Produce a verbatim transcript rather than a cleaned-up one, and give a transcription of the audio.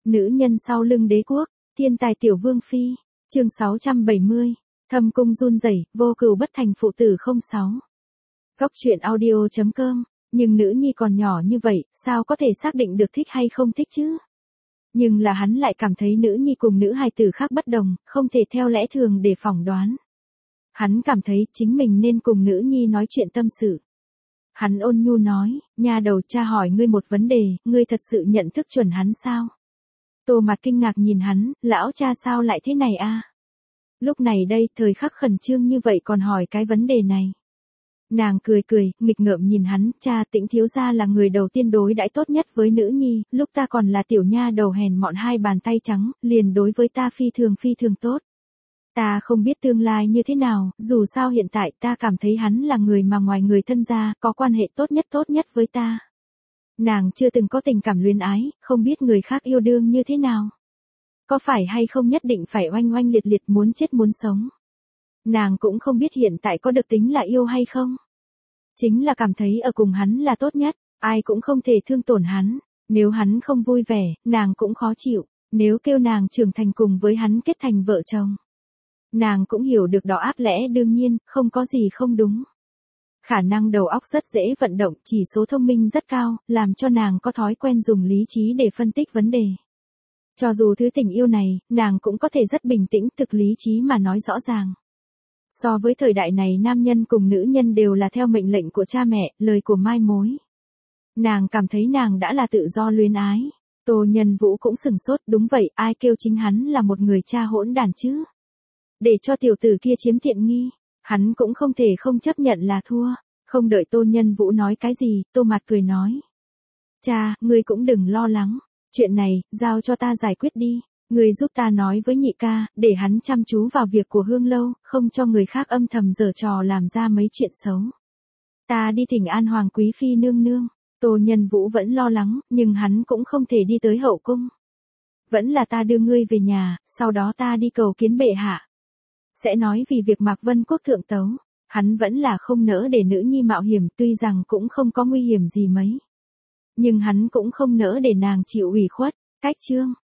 Nữ nhân sau lưng đế quốc, thiên tài tiểu vương phi, chương sáu trăm bảy mươi, thâm cung run rẩy, vô cừu bất thành phụ tử không sáu. Góc truyện audio chấm com, nhưng nữ nhi còn nhỏ như vậy, sao có thể xác định được thích hay không thích chứ? Nhưng là hắn lại cảm thấy nữ nhi cùng nữ hài tử khác bất đồng, không thể theo lẽ thường để phỏng đoán. Hắn cảm thấy chính mình nên cùng nữ nhi nói chuyện tâm sự. Hắn ôn nhu nói, nha đầu, cha hỏi ngươi một vấn đề, ngươi thật sự nhận thức chuẩn hắn sao? Tô Mạt kinh ngạc nhìn hắn, lão cha sao lại thế này a? Lúc này đây, thời khắc khẩn trương như vậy còn hỏi cái vấn đề này. Nàng cười cười, nghịch ngợm nhìn hắn, cha, Tĩnh thiếu gia là người đầu tiên đối đãi tốt nhất với nữ nhi, lúc ta còn là tiểu nha đầu hèn mọn hai bàn tay trắng, liền đối với ta phi thường phi thường tốt. Ta không biết tương lai như thế nào, dù sao hiện tại ta cảm thấy hắn là người mà ngoài người thân ra, có quan hệ tốt nhất tốt nhất với ta. Nàng chưa từng có tình cảm luyến ái, không biết người khác yêu đương như thế nào. Có phải hay không nhất định phải oanh oanh liệt liệt muốn chết muốn sống. Nàng cũng không biết hiện tại có được tính là yêu hay không. Chính là cảm thấy ở cùng hắn là tốt nhất, ai cũng không thể thương tổn hắn. Nếu hắn không vui vẻ, nàng cũng khó chịu. Nếu kêu nàng trưởng thành cùng với hắn kết thành vợ chồng, nàng cũng hiểu được đó áp lẽ đương nhiên, không có gì không đúng. Khả năng đầu óc rất dễ vận động, chỉ số thông minh rất cao, làm cho nàng có thói quen dùng lý trí để phân tích vấn đề. Cho dù thứ tình yêu này, nàng cũng có thể rất bình tĩnh thực lý trí mà nói rõ ràng. So với thời đại này nam nhân cùng nữ nhân đều là theo mệnh lệnh của cha mẹ, lời của mai mối. Nàng cảm thấy nàng đã là tự do luyến ái. Tô Nhân Vũ cũng sừng sốt, đúng vậy, ai kêu chính hắn là một người cha hỗn đản chứ? Để cho tiểu tử kia chiếm tiện nghi, hắn cũng không thể không chấp nhận là thua. Không đợi Tô Nhân Vũ nói cái gì, Tô Mạt cười nói. Cha, ngươi cũng đừng lo lắng. Chuyện này, giao cho ta giải quyết đi. Ngươi giúp ta nói với nhị ca, để hắn chăm chú vào việc của Hương Lâu, không cho người khác âm thầm giở trò làm ra mấy chuyện xấu. Ta đi thỉnh an Hoàng Quý Phi nương nương. Tô Nhân Vũ vẫn lo lắng, nhưng hắn cũng không thể đi tới hậu cung. Vẫn là ta đưa ngươi về nhà, sau đó ta đi cầu kiến bệ hạ. Sẽ nói vì việc Mạc Vân Quốc thượng tấu, hắn vẫn là không nỡ để nữ nhi mạo hiểm, tuy rằng cũng không có nguy hiểm gì mấy. Nhưng hắn cũng không nỡ để nàng chịu ủy khuất. Cách chương